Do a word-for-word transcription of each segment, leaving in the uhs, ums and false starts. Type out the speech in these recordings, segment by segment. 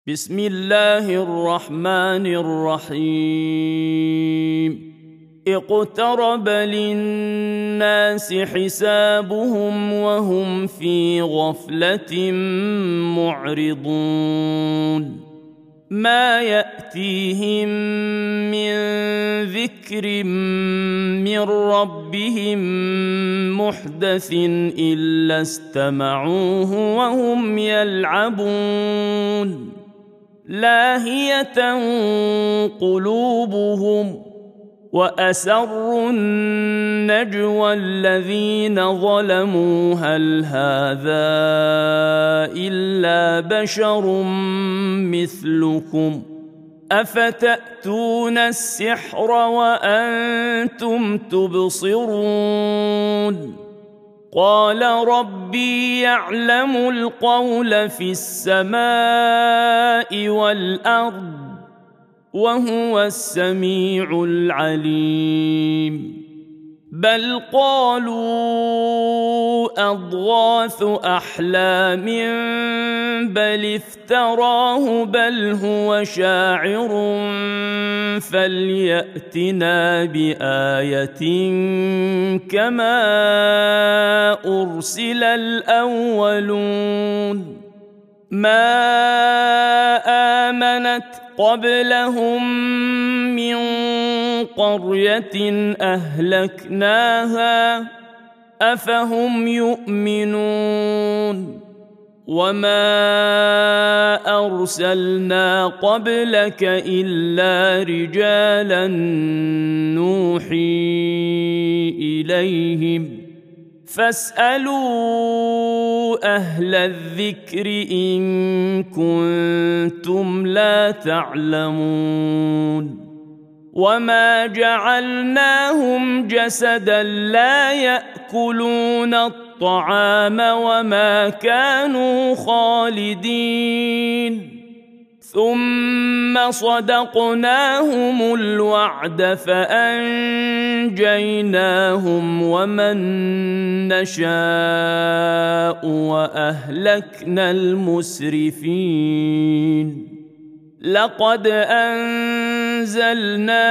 بسم الله الرحمن الرحيم اقترب للناس حسابهم وهم في غفلة معرضون ما يأتيهم من ذكر من ربهم محدث إلا استمعوه وهم يلعبون لاهية قلوبهم وأسروا النجوى الذين ظلموا هل هذا إلا بشر مثلكم أفتأتون السحر وأنتم تبصرون قال ربي يعلم القول في السماء والأرض وهو السميع العليم بل قالوا أضغاث أحلام بل افتراه بل هو شاعر فليأتنا بآية كما أرسل الأولون ما آمنت قبلهم من قرية أهلكناها أفهم يؤمنون وما أرسلنا قبلك إلا رجالا نوحي إليهم فاسألوا أهل الذكر إن كنتم لا تعلمون وما جعلناهم جسدا لا يأكلون الطعام وما كانوا خالدين ثم صدقناهم الوعد فأنجيناهم ومن نشاء وأهلكنا المسرفين لقد أنزلنا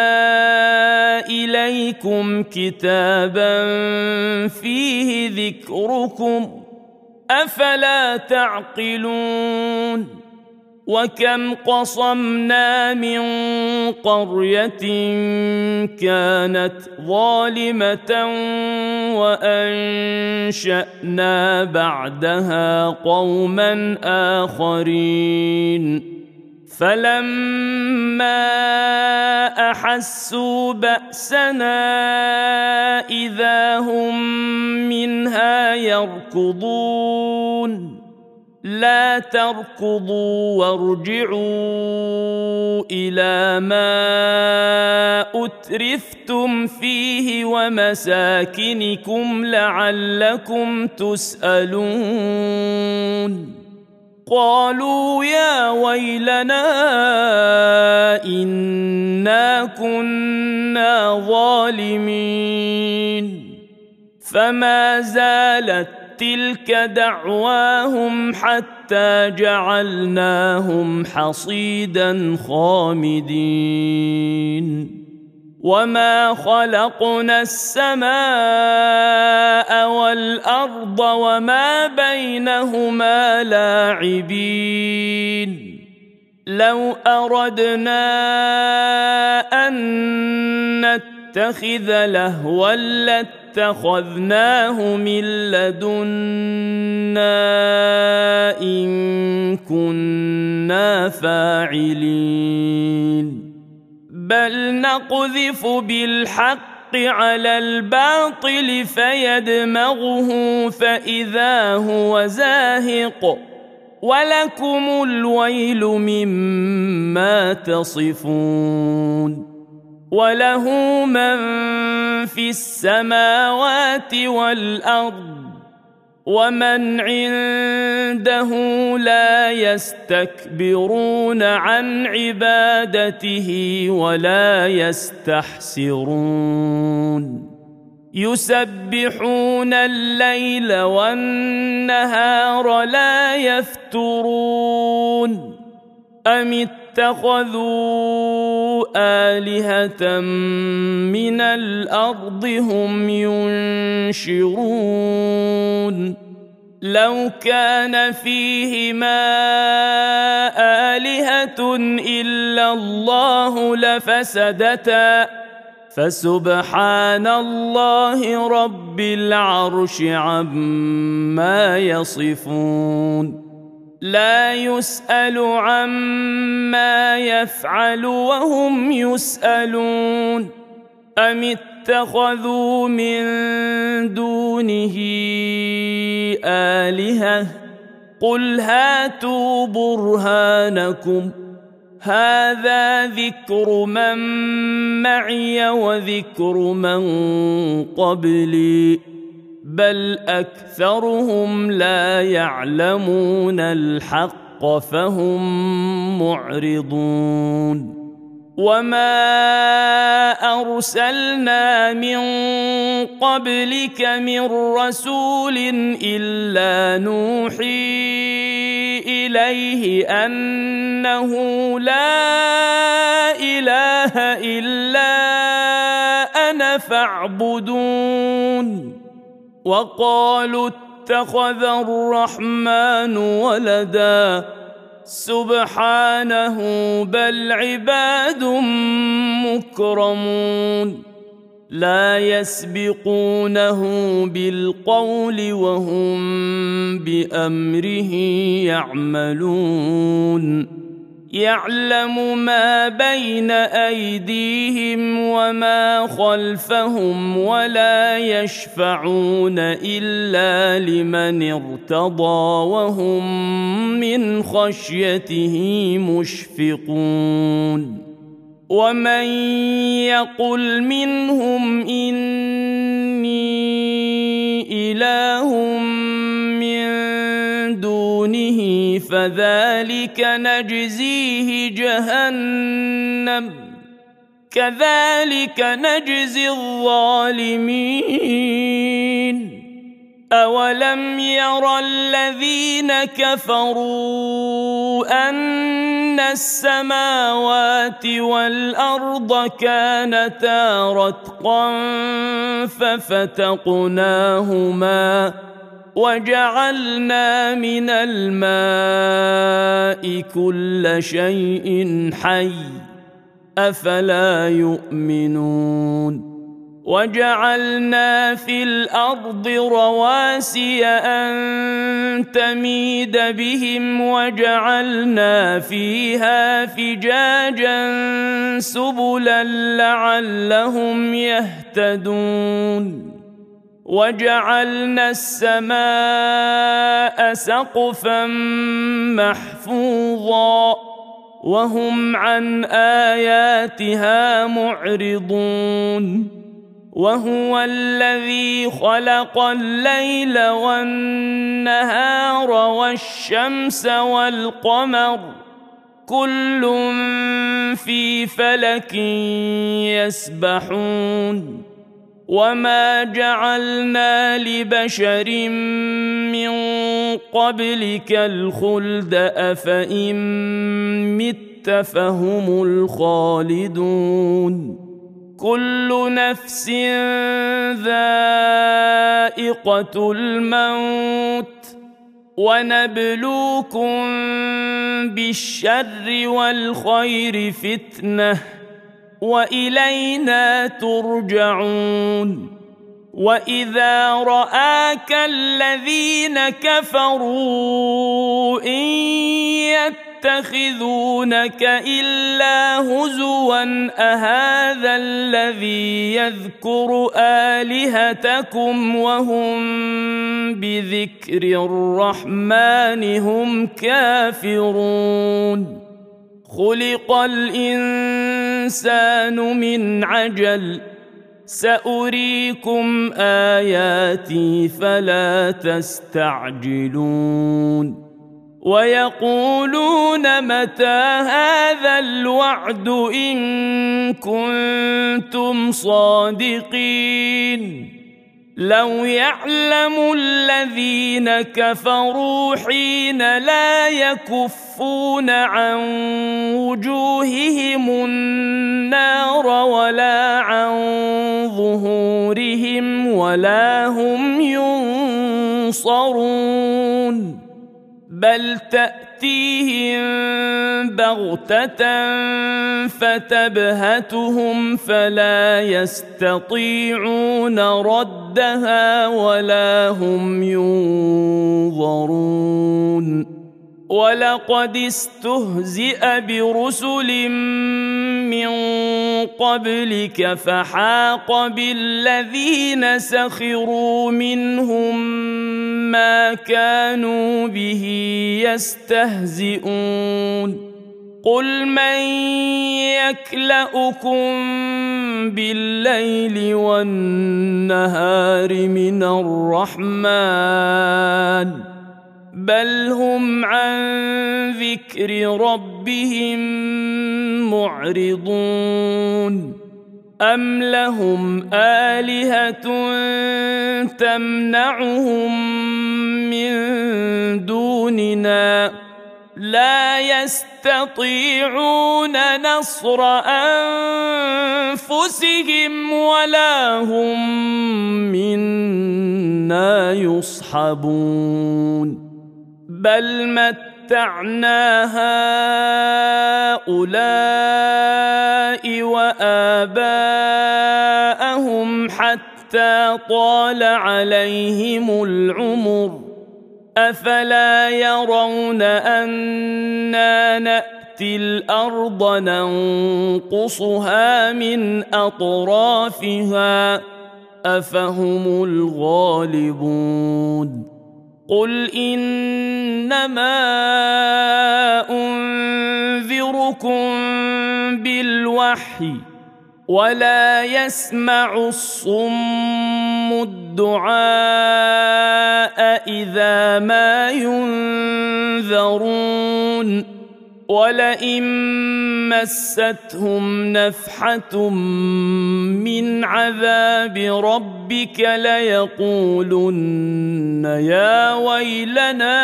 إليكم كتابا فيه ذكركم أفلا تعقلون وكم قصمنا من قرية كانت ظالمة وأنشأنا بعدها قوما آخرين فلما أحسوا بأسنا إذا هم منها يركضون لا تركضوا وارجعوا إلى ما أترفتم فيه ومساكنكم لعلكم تسألون قالوا يا ويلنا إنا كنا ظالمين فما زالت تلك دعواهم حتى جعلناهم حصيدا خامدين وما خلقنا السماء والأرض وما بينهما لاعبين لو أردنا أن نتخذ لهوا لاتخذناه من لدنا إن كنا فاعلين بل نقذف بالحق على الباطل فيدمغه فإذا هو زاهق ولكم الويل مما تصفون وله من في السماوات والأرض ومن عنده لا يستكبرون عن عبادته ولا يستحسرون يسبحون الليل والنهار لا يفترون أم اتخذوا آلهة من الأرض هم ينشرون لو كان فيهما آلهة إلا الله لفسدتا فسبحان الله رب العرش عما يصفون لا يسأل عما يفعل وهم يسألون أم اتخذوا من دونه آلهة قل هاتوا برهانكم هذا ذكر من معي وذكر من قبلي بل أكثرهم لا يعلمون الحق فهم معرضون وما أرسلنا من قبلك من رسول إلا نوحي إليه أنه لا إله إلا أنا فاعبدون وقالوا اتخذ الرحمن ولدا سبحانه بل عباد مكرمون لا يسبقونه بالقول وهم بأمره يعملون يعلم ما بين أيديهم وما خلفهم ولا يشفعون إلا لمن ارتضى وهم من خشيته مشفقون ومن يقل منهم إني إله من دونه فذلك نجزيه جهنم كذلك نجزي الظالمين أولم ير الذين كفروا أن السماوات والأرض كانتا رتقا ففتقناهما وجعلنا من الماء كل شيء حي أفلا يؤمنون وجعلنا في الأرض رواسي أن تميد بهم وجعلنا فيها فجاجا سبلا لعلهم يهتدون وجعلنا السماء سقفا محفوظا وهم عن آياتها معرضون وهو الذي خلق الليل والنهار والشمس والقمر كل في فلك يسبحون وما جعلنا لبشر من قبلك الخلد أفإن مت فهم الخالدون كل نفس ذائقة الموت ونبلوكم بالشر والخير فتنة وإلينا ترجعون وإذا رآك الذين كفروا إن يتخذونك إلا هزوا أهذا الذي يذكر آلهتكم وهم بذكر الرحمن هم كافرون خلق الإنسان من عجل سأريكم آياتي فلا تستعجلون ويقولون متى هذا الوعد إن كنتم صادقين لو يعلم الذين كفروا حين لا يكفون عن وجوههم النار ولا عن ظهورهم ولا هم ينصرون بل تأتيهم بغتة فتبهتهم فلا يستطيعون ردها ولا هم ينظرون ولقد استهزئ برسل من قبلك فحاق بالذين سخروا منهم ما كانوا به يستهزئون قل من يكلؤكم بالليل والنهار من الرحمن بل هم عن ذكر ربهم معرضون أم لهم آلهة تمنعهم من دوننا لا يستطيعون نصر أنفسهم ولا هم منا يصحبون بل متعنا هؤلاء وآباءهم حتى طال عليهم العمر أفلا يرون أنا نأتي الأرض ننقصها من أطرافها أفهم الغالبون قل إنما أنذركم بالوحي ولا يسمع الصم الدعاء إذا ما ينذرون ولئن مستهم نفحة من عذاب ربك ليقولن يا ويلنا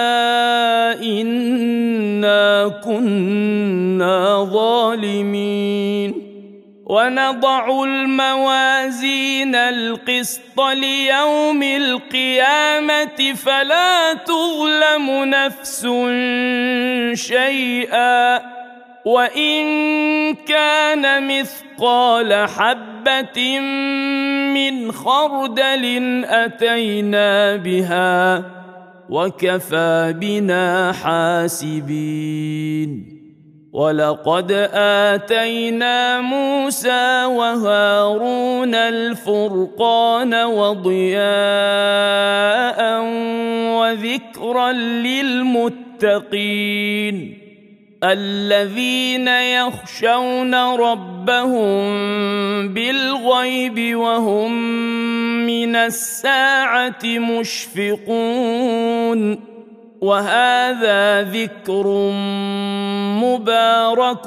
إنا كنا ظالمين ونضع الموازين القسط ليوم القيامة فلا تظلم نفس شيئا وإن كان مثقال حبة من خردل أتينا بها وكفى بنا حاسبين ولقد آتينا موسى وهارون الفرقان وضياء وذكرا للمتقين الذين يخشون ربهم بالغيب وهم من الساعة مشفقون وهذا ذكر مبارك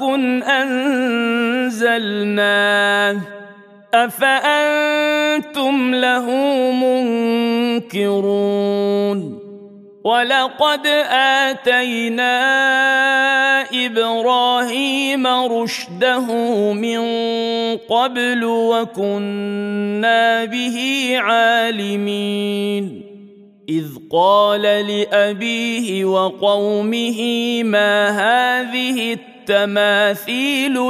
أنزلناه أفأنتم له منكرون ولقد آتينا إبراهيم رشده من قبل وكنا به عالمين إذ قال لأبيه وقومه ما هذه التماثيل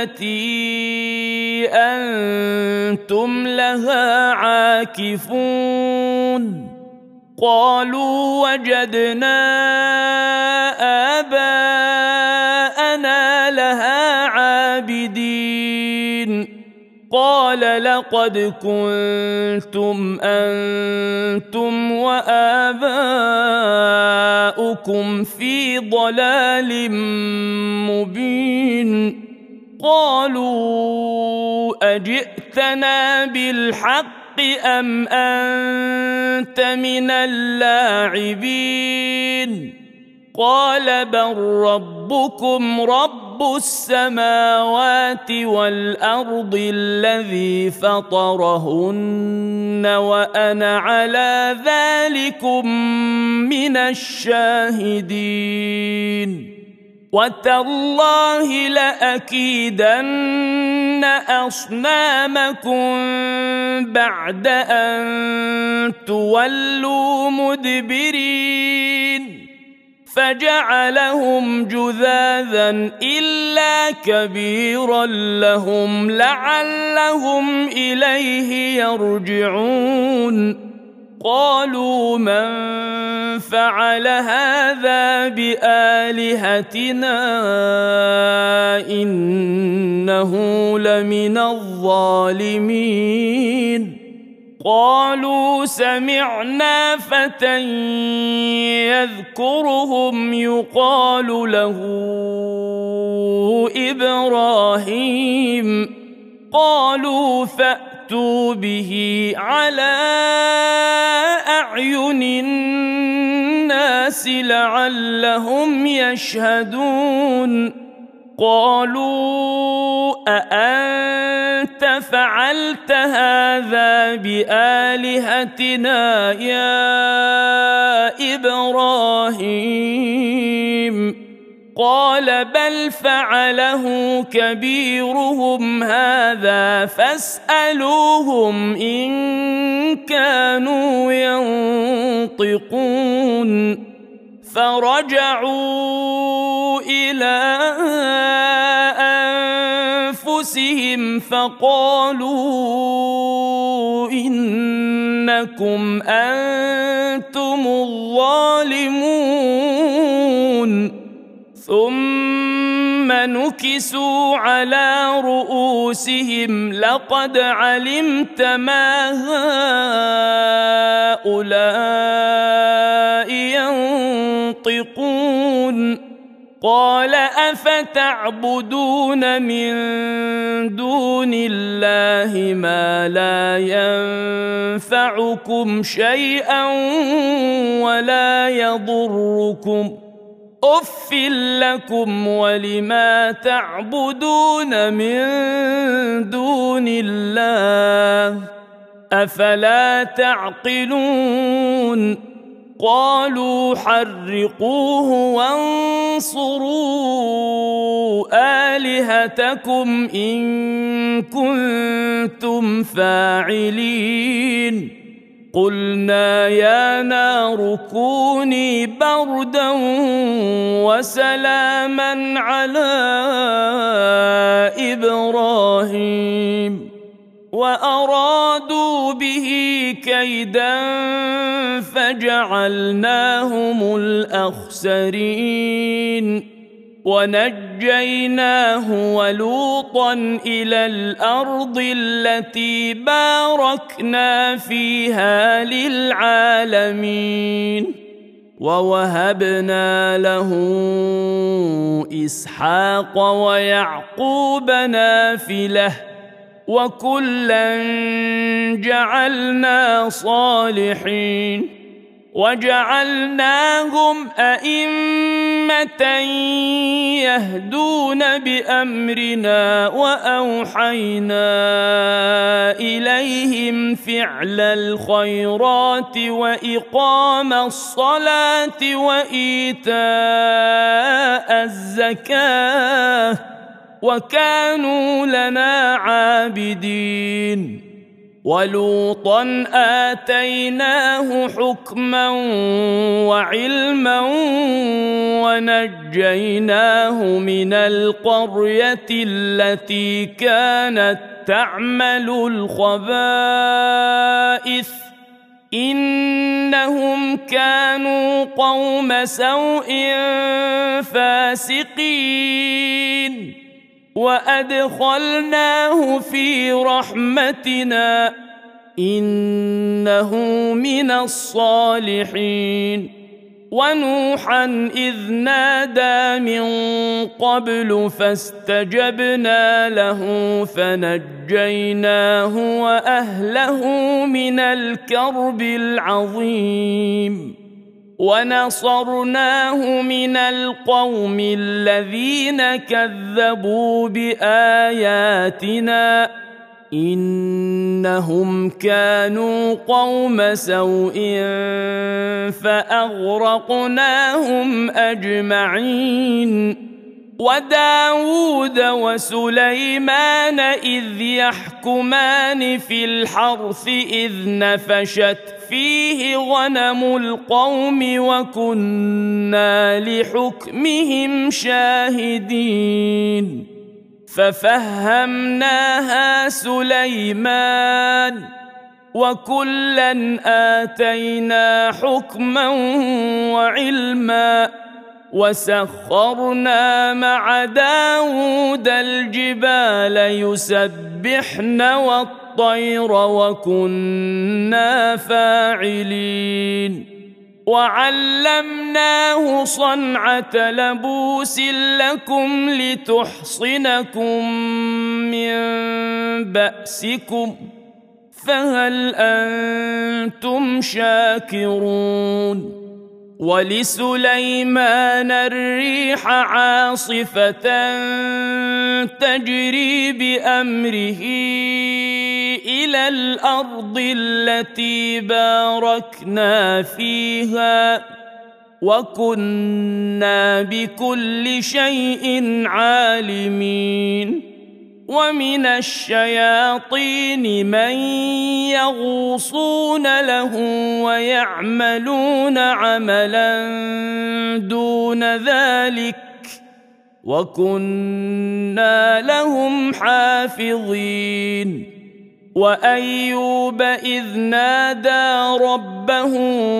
التي أنتم لها عاكفون قالوا وجدنا آباءنا لها عابدين قال لقد كنتم أنتم وآباؤكم في ضلال مبين قالوا أجئتنا بالحق أم أنت من اللاعبين قال بل ربكم رب رب السماوات والأرض الذي فطرهن وأنا على ذلكم من الشاهدين وتالله لأكيدن أصنامكم بعد أن تولوا مدبرين فجعلهم جذاذا إلا كبيرا لهم لعلهم إليه يرجعون قالوا من فعل هذا بآلهتنا إنه لمن الظالمين قالوا سمعنا فتى يذكرهم يقال له إبراهيم قالوا فأتوا به على أعين الناس لعلهم يشهدون قالوا أأنت فعلت هذا بآلهتنا يا إبراهيم قال بل فعله كبيرهم هذا فاسألوهم إن كانوا ينطقون فرجعوا إلى أنفسهم فقالوا إنكم أنتم الظالمون ثم نكسوا على رؤوسهم لقد علمت ما هؤلاء ينطقون قال أفتعبدون من دون الله ما لا ينفعكم شيئا ولا يضركم أف لكم ولما تعبدون من دون الله أفلا تعقلون قالوا حرقوه وانصروا آلهتكم إن كنتم فاعلين قلنا يا نار كوني بردا وسلاما على إبراهيم وأرادوا به كيدا فجعلناهم الأخسرين ونجيناه ولوطا إلى الأرض التي باركنا فيها للعالمين ووهبنا له إسحاق ويعقوب نافلة وكلا جعلنا صالحين وجعلناهم أئمة يهدون بأمرنا وأوحينا إليهم فعل الخيرات وإقام الصلاة وإيتاء الزكاة وكانوا لنا عابدين ولوطا آتيناه حكما وعلما ونجيناه من القرية التي كانت تعمل الخبائث إنهم كانوا قوم سوء فاسقين وأدخلناه في رحمتنا إنه من الصالحين ونوحا إذ نادى من قبل فاستجبنا له فنجيناه وأهله من الكرب العظيم ونصرناه من القوم الذين كذبوا بآياتنا إنهم كانوا قوم سوء فأغرقناهم أجمعين. وداود وسليمان إذ يحكمان في الحرث إذ نفشت فيه غنم القوم وكنا لحكمهم شاهدين ففهمناها سليمان وكلا آتينا حكما وعلما وسخرنا مع داود الجبال يسبحن والطير وكنا فاعلين وعلمناه صنعة لبوس لكم لتحصنكم من بأسكم فهل أنتم شاكرون. ولسليمان الريح عاصفة تجري بأمره إلى الأرض التي باركنا فيها وكنا بكل شيء عالمين. ومن الشياطين من يغوصون له ويعملون عملا دون ذلك وكنا لهم حافظين. وأيوب إذ نادى ربه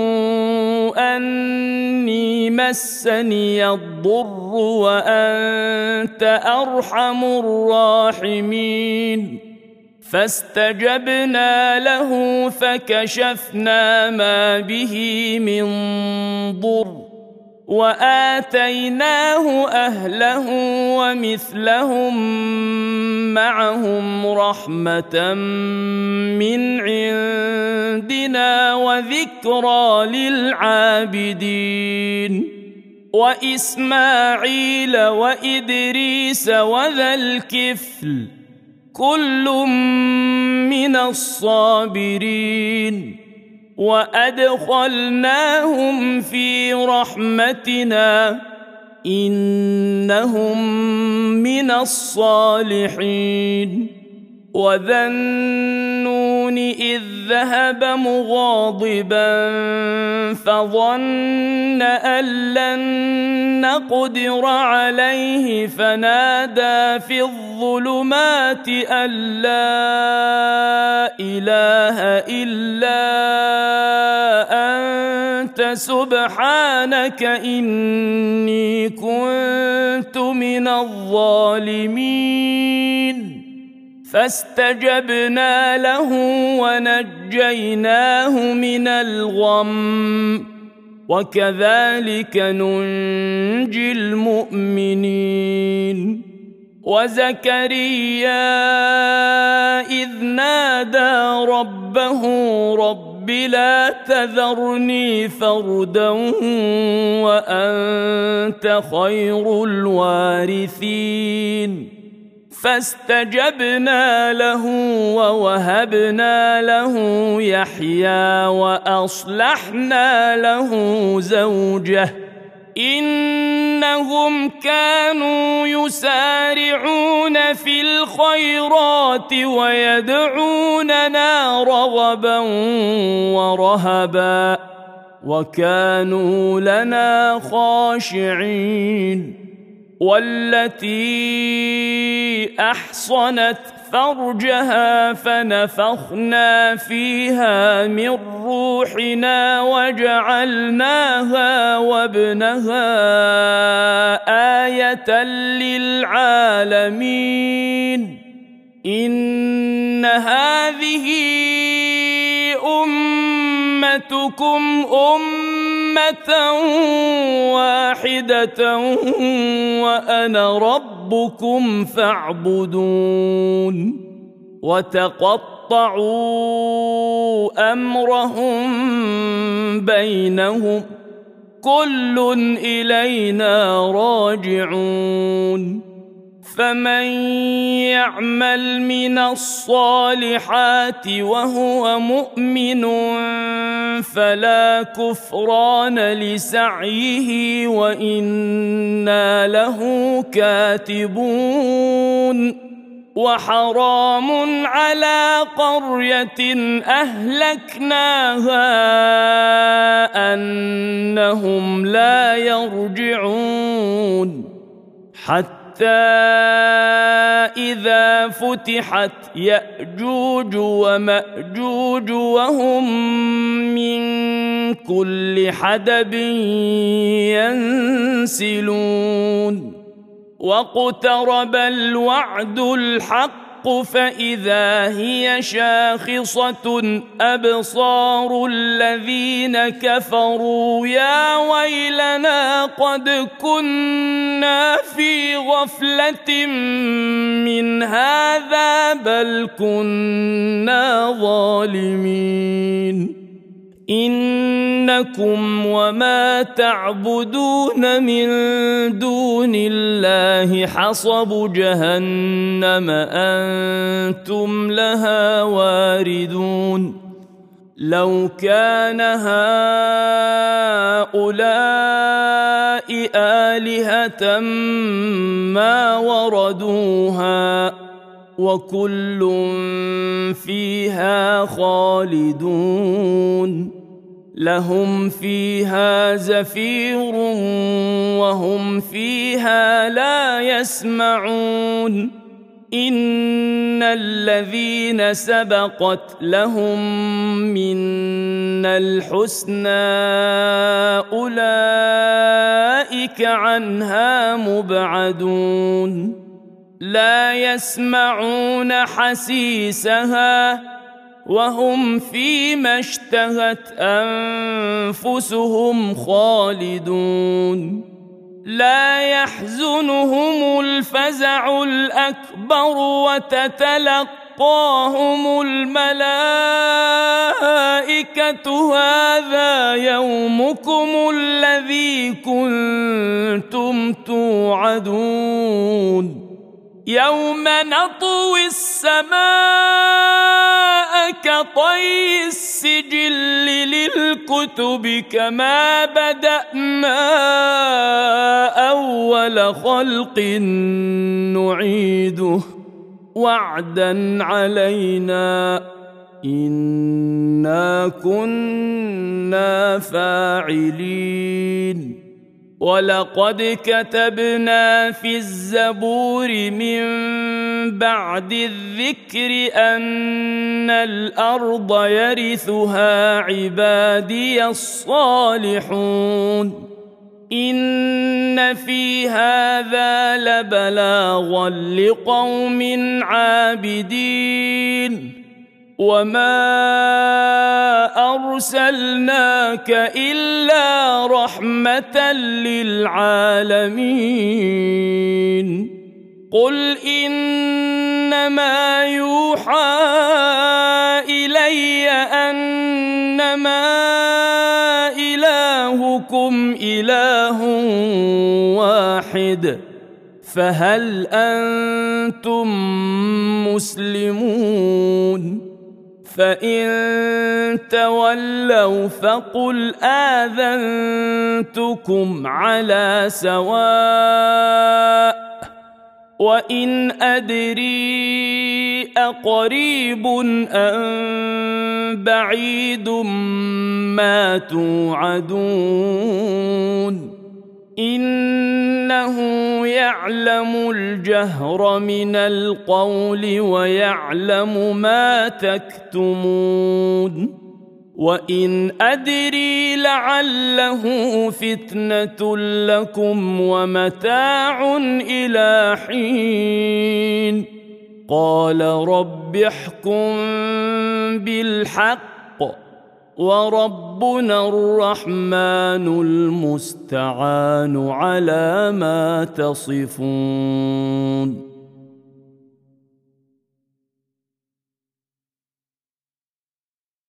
أني مسني الضر وأنت أرحم الراحمين فاستجبنا له فكشفنا ما به من ضر وآتيناه أهله ومثلهم معهم رحمة من عندنا وذكرى للعابدين. وإسماعيل وإدريس وذا الكفل كل من الصابرين وأدخلناهم في رحمتنا إنهم من الصالحين. وذا النون إذ ذهب مغاضبا فظن أن لن نقدر عليه فنادى في الظلمات أن لا إله إلا أنت سبحانك إني كنت من الظالمين فاستجبنا له ونجيناه من الغم وكذلك ننجي المؤمنين. وزكريا إذ نادى ربه رب لا تذرني فردا وأنت خير الوارثين فاستجبنا له ووهبنا له يحيى وأصلحنا له زوجه إنهم كانوا يسارعون في الخيرات ويدعوننا رغبا ورهبا وكانوا لنا خاشعين. والتي أحصنت فرجها فنفخنا فيها من روحنا وجعلناها وابنها آية للعالمين. إن هذه أمتكم أمة واحدة وأنا ربكم فاعبدون. وتقطعوا أمرهم بينهم كل إلينا راجعون فمن يعمل من الصالحات وهو مؤمن فلا كفران لسعيه وإنا له كاتبون وحرام على قرية أهلكناها أنهم لا يرجعون حتى إذا فتحت يأجوج ومأجوج وهم من كل حدب ينسلون واقترب الوعد الحق فإذا هي شاخصة أبصار الذين كفروا يا ويلنا قد كنا في غفلة من هذا بل كنا ظالمين إنكم وما تعبدون من دون الله حصب جهنم أنتم لها واردون لو كان هؤلاء آلهة ما وردوها وكل فيها خالدون لهم فيها زفير وهم فيها لا يسمعون إن الذين سبقت لهم منا الحسنى أولئك عنها مبعدون لا يسمعون حسيسها وهم فيما اشتهت أنفسهم خالدون لا يحزنهم الفزع الأكبر وتتلقاهم الملائكة هذا يومكم الذي كنتم توعدون يوم نطوي السماء كطي السجل للكتب كما بدأنا أول خلق نعيده وعدا علينا إنا كنا فاعلين ولقد كتبنا في الزبور من بعد الذكر أن الأرض يرثها عبادي الصالحون إن في هذا لبلاغا لقوم عابدين وما أرسلناك إلا رحمة للعالمين قل إنما يوحى إلي أنما إلهكم إله واحد فهل أنتم مسلمون فإن تولوا فقل آذنتكم على سواء وإن أدري أقريب أم بعيد ما توعدون إنه يعلم الجهر من القول ويعلم ما تكتمون وإن أدري لعله فتنة لكم ومتاع إلى حين قال رب احكم بالحق وربنا الرحمن المستعان على ما تصفون.